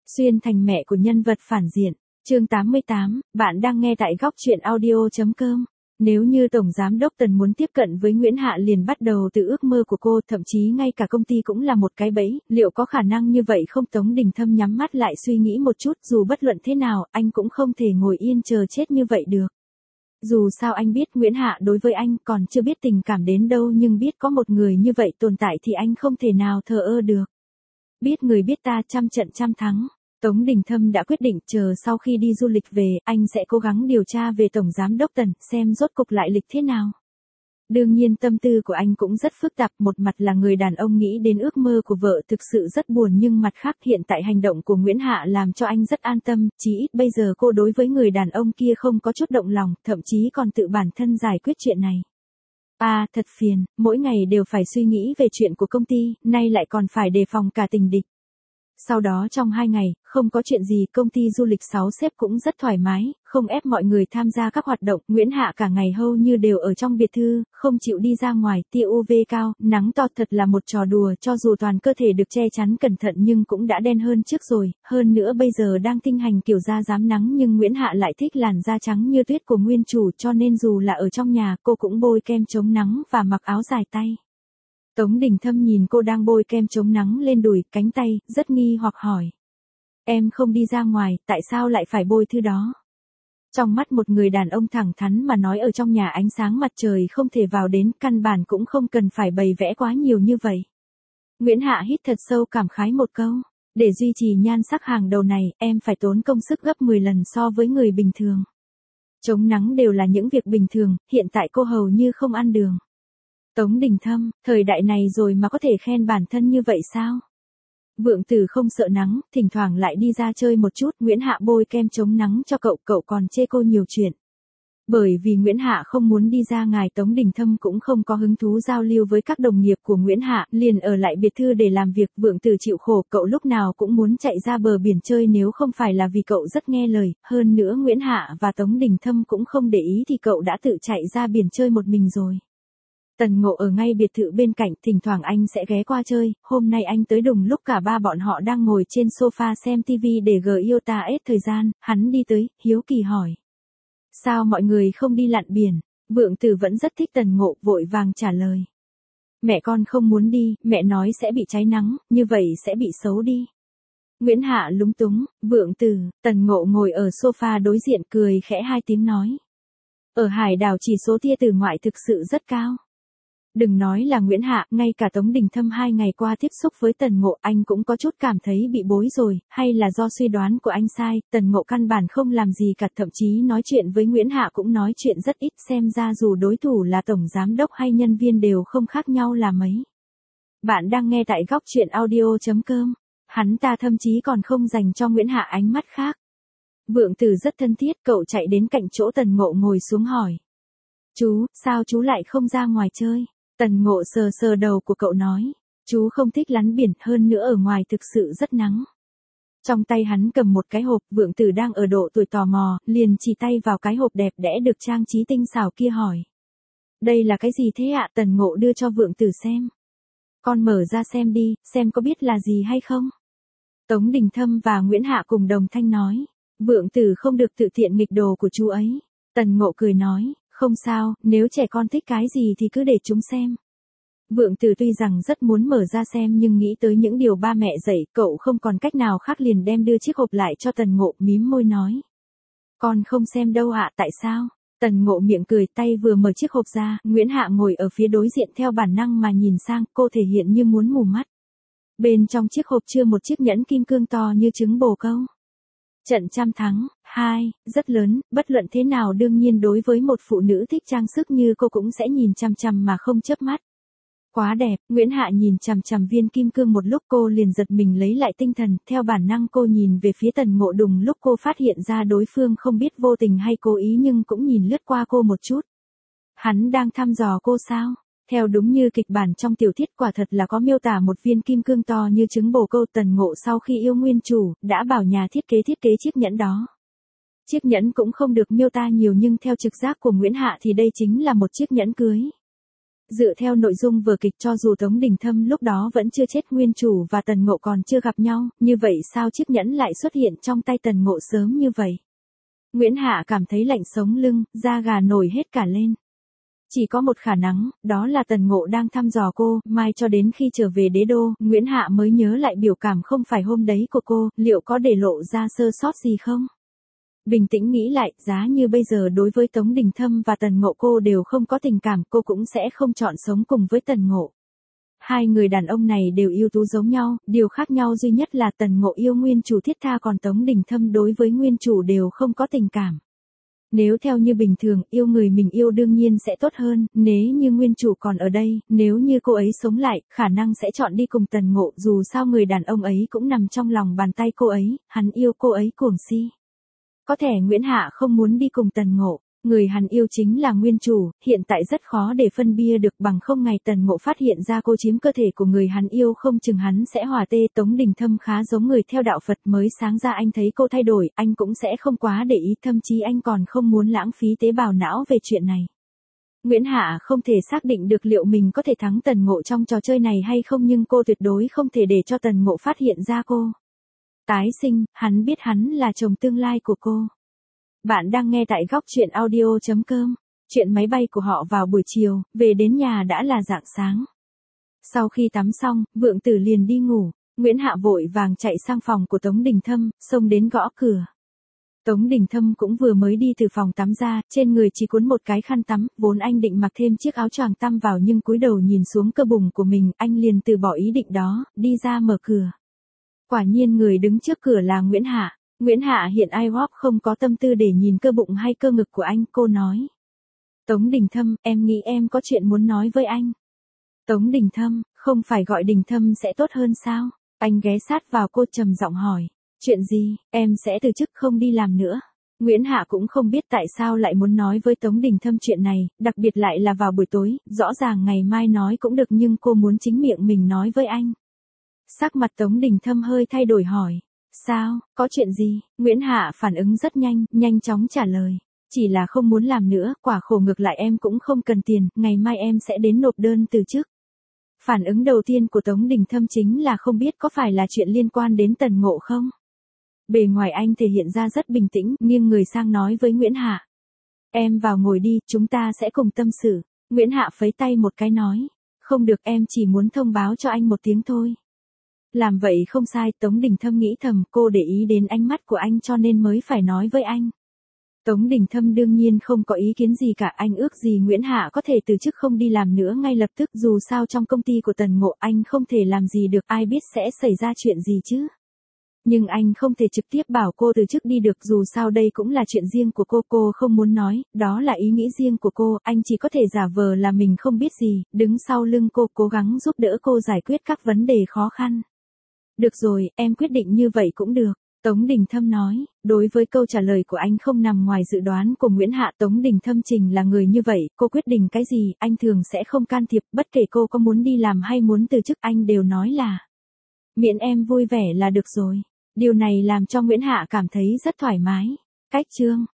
Xuyên thành mẹ của nhân vật phản diện. Chương 88, bạn đang nghe tại góc truyện audio.com. Nếu như Tổng Giám đốc Tần muốn tiếp cận với Nguyễn Hạ liền bắt đầu từ ước mơ của cô, thậm chí ngay cả công ty cũng là một cái bẫy, liệu có khả năng như vậy không? Tống Đình Thâm nhắm mắt lại suy nghĩ một chút, dù bất luận thế nào, anh cũng không thể ngồi yên chờ chết như vậy được. Dù sao anh biết Nguyễn Hạ đối với anh còn chưa biết tình cảm đến đâu, nhưng biết có một người như vậy tồn tại thì anh không thể nào thờ ơ được. Biết người biết ta, trăm trận trăm thắng. Tống Đình Thâm đã quyết định chờ sau khi đi du lịch về, anh sẽ cố gắng điều tra về Tổng Giám đốc Tần, xem rốt cục lại lịch thế nào. Đương nhiên tâm tư của anh cũng rất phức tạp, một mặt là người đàn ông nghĩ đến ước mơ của vợ thực sự rất buồn, nhưng mặt khác hiện tại hành động của Nguyễn Hạ làm cho anh rất an tâm, chí ít bây giờ cô đối với người đàn ông kia không có chút động lòng, thậm chí còn tự bản thân giải quyết chuyện này. Thật phiền, mỗi ngày đều phải suy nghĩ về chuyện của công ty, nay lại còn phải đề phòng cả tình địch. Sau đó trong 2 ngày, không có chuyện gì, công ty du lịch 6 sếp cũng rất thoải mái, không ép mọi người tham gia các hoạt động, Nguyễn Hạ cả ngày hầu như đều ở trong biệt thư, không chịu đi ra ngoài, tia UV cao, nắng to thật là một trò đùa, cho dù toàn cơ thể được che chắn cẩn thận nhưng cũng đã đen hơn trước rồi, hơn nữa bây giờ đang tinh hành kiểu da rám nắng, nhưng Nguyễn Hạ lại thích làn da trắng như tuyết của nguyên chủ, cho nên dù là ở trong nhà, cô cũng bôi kem chống nắng và mặc áo dài tay. Tống Đình Thâm nhìn cô đang bôi kem chống nắng lên đùi, cánh tay, rất nghi hoặc hỏi. Em không đi ra ngoài, tại sao lại phải bôi thứ đó? Trong mắt một người đàn ông thẳng thắn mà nói, ở trong nhà ánh sáng mặt trời không thể vào đến, căn bản cũng không cần phải bày vẽ quá nhiều như vậy. Nguyễn Hạ hít thật sâu cảm khái một câu. Để duy trì nhan sắc hàng đầu này, em phải tốn công sức gấp 10 lần so với người bình thường. Chống nắng đều là những việc bình thường, hiện tại cô hầu như không ăn đường. Tống Đình Thâm, thời đại này rồi mà có thể khen bản thân như vậy sao? Vượng Tử không sợ nắng, thỉnh thoảng lại đi ra chơi một chút, Nguyễn Hạ bôi kem chống nắng cho cậu, cậu còn chê cô nhiều chuyện. Bởi vì Nguyễn Hạ không muốn đi ra ngoài, Tống Đình Thâm cũng không có hứng thú giao lưu với các đồng nghiệp của Nguyễn Hạ, liền ở lại biệt thư để làm việc. Vượng Tử chịu khổ, cậu lúc nào cũng muốn chạy ra bờ biển chơi, nếu không phải là vì cậu rất nghe lời, hơn nữa Nguyễn Hạ và Tống Đình Thâm cũng không để ý thì cậu đã tự chạy ra biển chơi một mình rồi. Tần Ngộ ở ngay biệt thự bên cạnh, thỉnh thoảng anh sẽ ghé qua chơi, hôm nay anh tới đúng lúc cả ba bọn họ đang ngồi trên sofa xem TV để giota hết thời gian, hắn đi tới, hiếu kỳ hỏi. Sao mọi người không đi lặn biển? Vượng Tử vẫn rất thích Tần Ngộ, vội vàng trả lời. Mẹ con không muốn đi, mẹ nói sẽ bị cháy nắng, như vậy sẽ bị xấu đi. Nguyễn Hạ lúng túng, Vượng Tử, Tần Ngộ ngồi ở sofa đối diện cười khẽ 2 tiếng nói. Ở hải đảo chỉ số tia tử ngoại thực sự rất cao. Đừng nói là Nguyễn Hạ, ngay cả Tống Đình Thâm 2 ngày qua tiếp xúc với Tần Ngộ, anh cũng có chút cảm thấy bị bối rồi, hay là do suy đoán của anh sai, Tần Ngộ căn bản không làm gì cả, thậm chí nói chuyện với Nguyễn Hạ cũng nói chuyện rất ít, xem ra dù đối thủ là Tổng Giám đốc hay nhân viên đều không khác nhau là mấy. Bạn đang nghe tại góc truyện audio.com, hắn ta thậm chí còn không dành cho Nguyễn Hạ ánh mắt khác. Vượng Tử rất thân thiết, cậu chạy đến cạnh chỗ Tần Ngộ ngồi xuống hỏi. Chú, sao chú lại không ra ngoài chơi? Tần Ngộ sờ sờ đầu của cậu nói, chú không thích lặn biển, hơn nữa ở ngoài thực sự rất nắng. Trong tay hắn cầm một cái hộp, Vượng Tử đang ở độ tuổi tò mò, liền chỉ tay vào cái hộp đẹp đẽ được trang trí tinh xảo kia hỏi. Đây là cái gì thế ạ? Tần Ngộ đưa cho Vượng Tử xem. Con mở ra xem đi, xem có biết là gì hay không? Tống Đình Thâm và Nguyễn Hạ cùng đồng thanh nói, Vượng Tử không được tự tiện nghịch đồ của chú ấy. Tần Ngộ cười nói. Không sao, nếu trẻ con thích cái gì thì cứ để chúng xem. Vượng Tử tuy rằng rất muốn mở ra xem nhưng nghĩ tới những điều ba mẹ dạy, cậu không còn cách nào khác liền đem đưa chiếc hộp lại cho Tần Ngộ, mím môi nói. Con không xem đâu ạ, tại sao? Tần Ngộ miệng cười, tay vừa mở chiếc hộp ra, Nguyễn Hạ ngồi ở phía đối diện theo bản năng mà nhìn sang, cô thể hiện như muốn mù mắt. Bên trong chiếc hộp chứa một chiếc nhẫn kim cương to như trứng bồ câu. Trận trăm thắng, 2, rất lớn, bất luận thế nào đương nhiên đối với một phụ nữ thích trang sức như cô cũng sẽ nhìn chằm chằm mà không chớp mắt. Quá đẹp, Nguyễn Hạ nhìn chằm chằm viên kim cương một lúc, cô liền giật mình lấy lại tinh thần, theo bản năng cô nhìn về phía Tần Ngộ, đùng lúc cô phát hiện ra đối phương không biết vô tình hay cố ý nhưng cũng nhìn lướt qua cô một chút. Hắn đang thăm dò cô sao? Theo đúng như kịch bản trong tiểu thuyết, quả thật là có miêu tả một viên kim cương to như trứng bồ câu. Tần Ngộ sau khi yêu nguyên chủ, đã bảo nhà thiết kế chiếc nhẫn đó. Chiếc nhẫn cũng không được miêu tả nhiều nhưng theo trực giác của Nguyễn Hạ thì đây chính là một chiếc nhẫn cưới. Dựa theo nội dung vở kịch cho dù Tống Đình Thâm lúc đó vẫn chưa chết, nguyên chủ và Tần Ngộ còn chưa gặp nhau, như vậy sao chiếc nhẫn lại xuất hiện trong tay Tần Ngộ sớm như vậy? Nguyễn Hạ cảm thấy lạnh sống lưng, da gà nổi hết cả lên. Chỉ có một khả năng, đó là Tần Ngộ đang thăm dò cô, mai cho đến khi trở về đế đô, Nguyễn Hạ mới nhớ lại biểu cảm không phải hôm đấy của cô, liệu có để lộ ra sơ sót gì không? Bình tĩnh nghĩ lại, giá như bây giờ đối với Tống Đình Thâm và Tần Ngộ cô đều không có tình cảm, cô cũng sẽ không chọn sống cùng với Tần Ngộ. Hai người đàn ông này đều ưu tú giống nhau, điều khác nhau duy nhất là Tần Ngộ yêu nguyên chủ thiết tha, còn Tống Đình Thâm đối với nguyên chủ đều không có tình cảm. Nếu theo như bình thường, yêu người mình yêu đương nhiên sẽ tốt hơn, nếu như nguyên chủ còn ở đây, nếu như cô ấy sống lại, khả năng sẽ chọn đi cùng Tần Ngộ, dù sao người đàn ông ấy cũng nằm trong lòng bàn tay cô ấy, hắn yêu cô ấy cuồng si. Có thể Nguyễn Hạ không muốn đi cùng Tần Ngộ, người hắn yêu chính là nguyên chủ, hiện tại rất khó để phân bia được, bằng không ngày Tần Ngộ phát hiện ra cô chiếm cơ thể của người hắn yêu không chừng hắn sẽ hỏa tê. Tống Đình Thâm khá giống người theo đạo Phật, mới sáng ra anh thấy cô thay đổi, anh cũng sẽ không quá để ý, thậm chí anh còn không muốn lãng phí tế bào não về chuyện này. Nguyễn Hạ không thể xác định được liệu mình có thể thắng Tần Ngộ trong trò chơi này hay không, nhưng cô tuyệt đối không thể để cho Tần Ngộ phát hiện ra cô. Tái sinh, hắn biết hắn là chồng tương lai của cô. Bạn đang nghe tại góc truyện audio.com. Chuyện máy bay của họ vào buổi chiều, về đến nhà đã là rạng sáng. Sau khi tắm xong, Vượng Tử liền đi ngủ, Nguyễn Hạ vội vàng chạy sang phòng của Tống Đình Thâm, xông đến gõ cửa. Tống Đình Thâm cũng vừa mới đi từ phòng tắm ra, trên người chỉ cuốn một cái khăn tắm, vốn anh định mặc thêm chiếc áo choàng tăm vào nhưng cúi đầu nhìn xuống cơ bụng của mình, anh liền từ bỏ ý định đó, đi ra mở cửa. Quả nhiên người đứng trước cửa là Nguyễn Hạ. Nguyễn Hạ hiện iWork không có tâm tư để nhìn cơ bụng hay cơ ngực của anh, cô nói. Tống Đình Thâm, em nghĩ em có chuyện muốn nói với anh. Tống Đình Thâm, không phải gọi Đình Thâm sẽ tốt hơn sao? Anh ghé sát vào cô trầm giọng hỏi. Chuyện gì, em sẽ từ chức không đi làm nữa. Nguyễn Hạ cũng không biết tại sao lại muốn nói với Tống Đình Thâm chuyện này, đặc biệt lại là vào buổi tối, rõ ràng ngày mai nói cũng được nhưng cô muốn chính miệng mình nói với anh. Sắc mặt Tống Đình Thâm hơi thay đổi hỏi. Sao, có chuyện gì? Nguyễn Hạ phản ứng rất nhanh, nhanh chóng trả lời. Chỉ là không muốn làm nữa, quả khổ ngược lại em cũng không cần tiền, ngày mai em sẽ đến nộp đơn từ chức. Phản ứng đầu tiên của Tống Đình Thâm chính là không biết có phải là chuyện liên quan đến Tần Ngộ không? Bề ngoài anh thể hiện ra rất bình tĩnh, nghiêng người sang nói với Nguyễn Hạ. Em vào ngồi đi, chúng ta sẽ cùng tâm sự. Nguyễn Hạ phấy tay một cái nói. Không được, em chỉ muốn thông báo cho anh một tiếng thôi. Làm vậy không sai, Tống Đình Thâm nghĩ thầm, cô để ý đến ánh mắt của anh cho nên mới phải nói với anh. Tống Đình Thâm đương nhiên không có ý kiến gì cả, anh ước gì Nguyễn Hạ có thể từ chức không đi làm nữa ngay lập tức, dù sao trong công ty của Tần Ngộ anh không thể làm gì được, ai biết sẽ xảy ra chuyện gì chứ. Nhưng anh không thể trực tiếp bảo cô từ chức đi được, dù sao đây cũng là chuyện riêng của cô không muốn nói, đó là ý nghĩ riêng của cô, anh chỉ có thể giả vờ là mình không biết gì, đứng sau lưng cô cố gắng giúp đỡ cô giải quyết các vấn đề khó khăn. Được rồi, em quyết định như vậy cũng được. Tống Đình Thâm nói, đối với câu trả lời của anh không nằm ngoài dự đoán của Nguyễn Hạ. Tống Đình Thâm trình là người như vậy, cô quyết định cái gì, anh thường sẽ không can thiệp, bất kể cô có muốn đi làm hay muốn từ chức anh đều nói là miễn em vui vẻ là được rồi. Điều này làm cho Nguyễn Hạ cảm thấy rất thoải mái. Cách chương